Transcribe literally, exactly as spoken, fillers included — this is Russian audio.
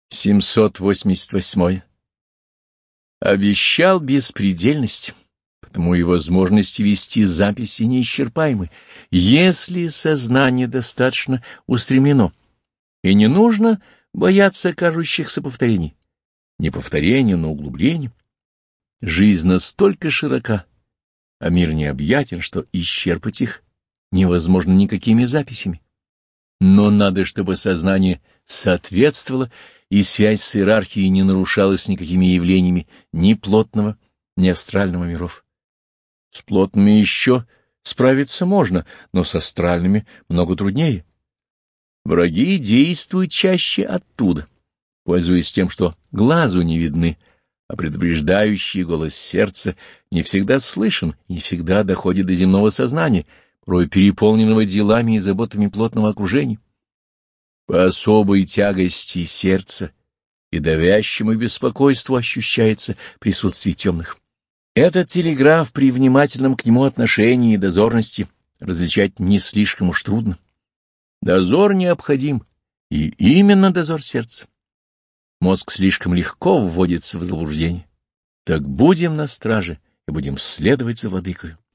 семьсот восемьдесят восьмой. Обещал беспредельность, потому и возможности вести записи неисчерпаемы, если сознание достаточно устремлено, и не нужно бояться кажущихся повторений. Не повторение, но углубление. Жизнь настолько широка, а мир необъятен, что исчерпать их невозможно никакими записями. Но надо, чтобы сознание соответствовало, и связь с иерархией не нарушалась никакими явлениями ни плотного, ни астрального миров. С плотными еще справиться можно, но с астральными много труднее. Враги действуют чаще оттуда, пользуясь тем, что глазу не видны, а предупреждающий голос сердца не всегда слышен и не всегда доходит до земного сознания, порой переполненного делами и заботами плотного окружения. По особой тягости сердца и давящему беспокойству ощущается присутствие темных. Этот телеграф при внимательном к нему отношении и дозорности различать не слишком уж трудно. Дозор необходим, и именно дозор сердца. Мозг слишком легко вводится в заблуждение. Так будем на страже и будем следовать за владыкою.